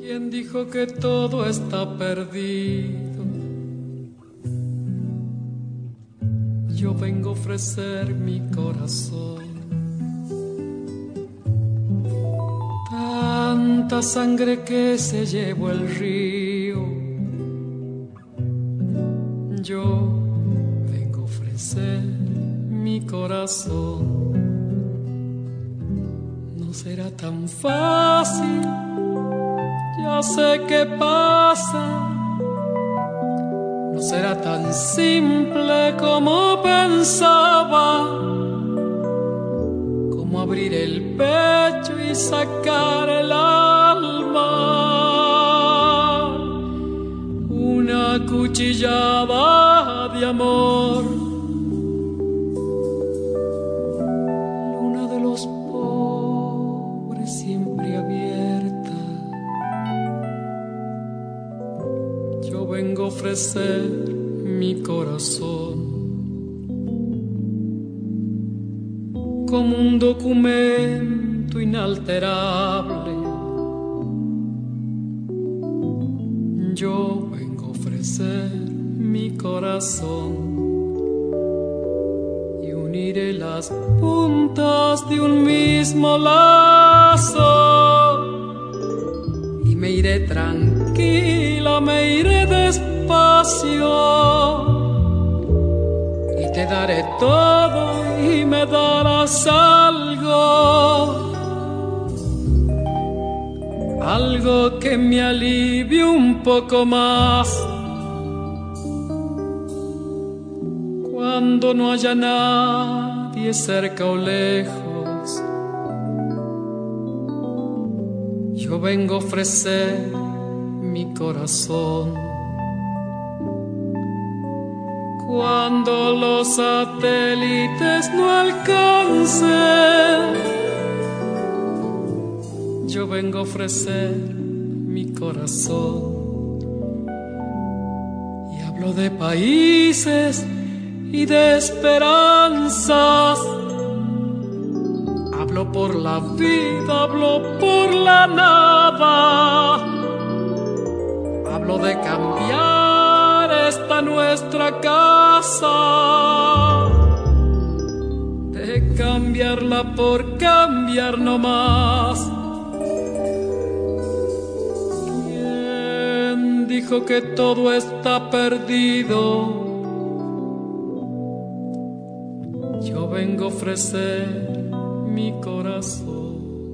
¿Quién dijo que todo está perdido? Yo vengo a ofrecer mi corazón. Tanta sangre que se llevó el río. Yo vengo a ofrecer mi corazón. No será tan fácil, ya sé qué pasa. No será tan simple como pensaba, como abrir el pecho y sacar el alma. Una cuchillada de amor. Luna de los pobres siempre abierta. Yo vengo a ofrecer mi corazón como un documento inalterable. Yo vengo a ofrecer mi corazón y uniré las puntas de un mismo lazo y me iré tranquila, me iré despacio y te daré todo y me darás algo que me alivie un poco más cuando no haya nadie cerca o lejos. Yo vengo a ofrecer mi corazón cuando los satélites no alcancen. Yo vengo a ofrecer mi corazón y hablo de países y de esperanzas. Hablo por la vida, hablo por la nada. Hablo de cambiar esta nuestra casa, de cambiarla por cambiar no más. ¿Quién dijo que todo está perdido? Yo vengo a ofrecer mi corazón.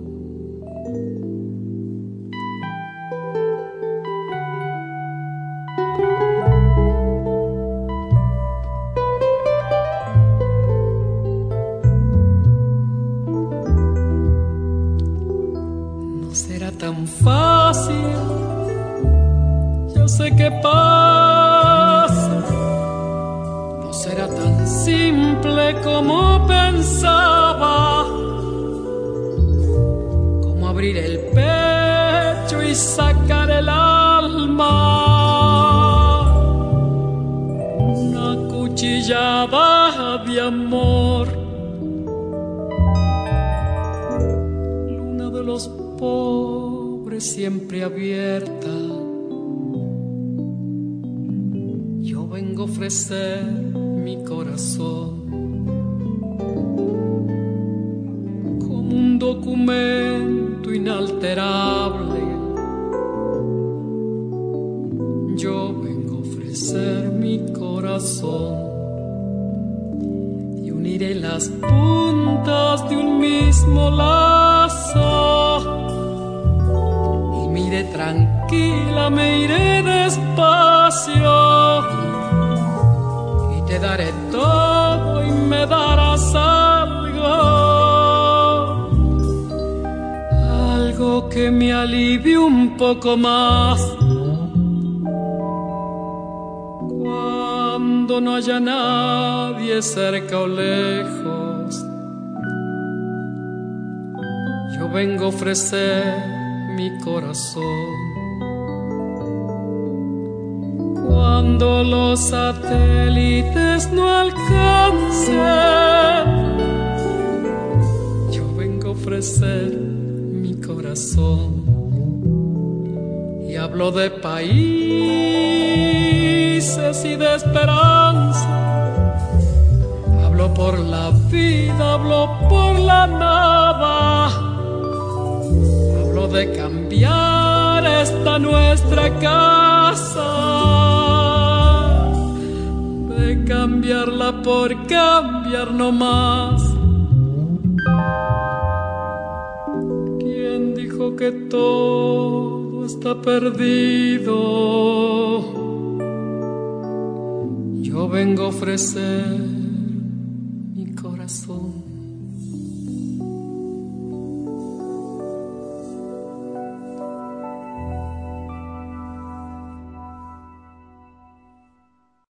No será tan fácil, yo sé qué pasa. No será tan simple como pensaba, como abrir el pecho y sacar el alma. Una cuchillada de amor. Luna de los pobres siempre abierta. Yo vengo a ofrecer mi corazón como un documento inalterable. Yo vengo a ofrecer mi corazón y uniré las puntas de un mismo lazo y me iré tranquila, me iré despacio. Te daré todo y me darás algo que me alivie un poco más cuando no haya nadie cerca o lejos. Yo vengo a ofrecer mi corazón cuando los satélites no alcancen. Yo vengo a ofrecer mi corazón y hablo de países y de esperanza. Hablo por la vida, hablo por la nada. Hablo de cambiar esta nuestra casa, de cambiarla por cambiar no más. ¿Quién dijo que todo está perdido? Yo vengo a ofrecer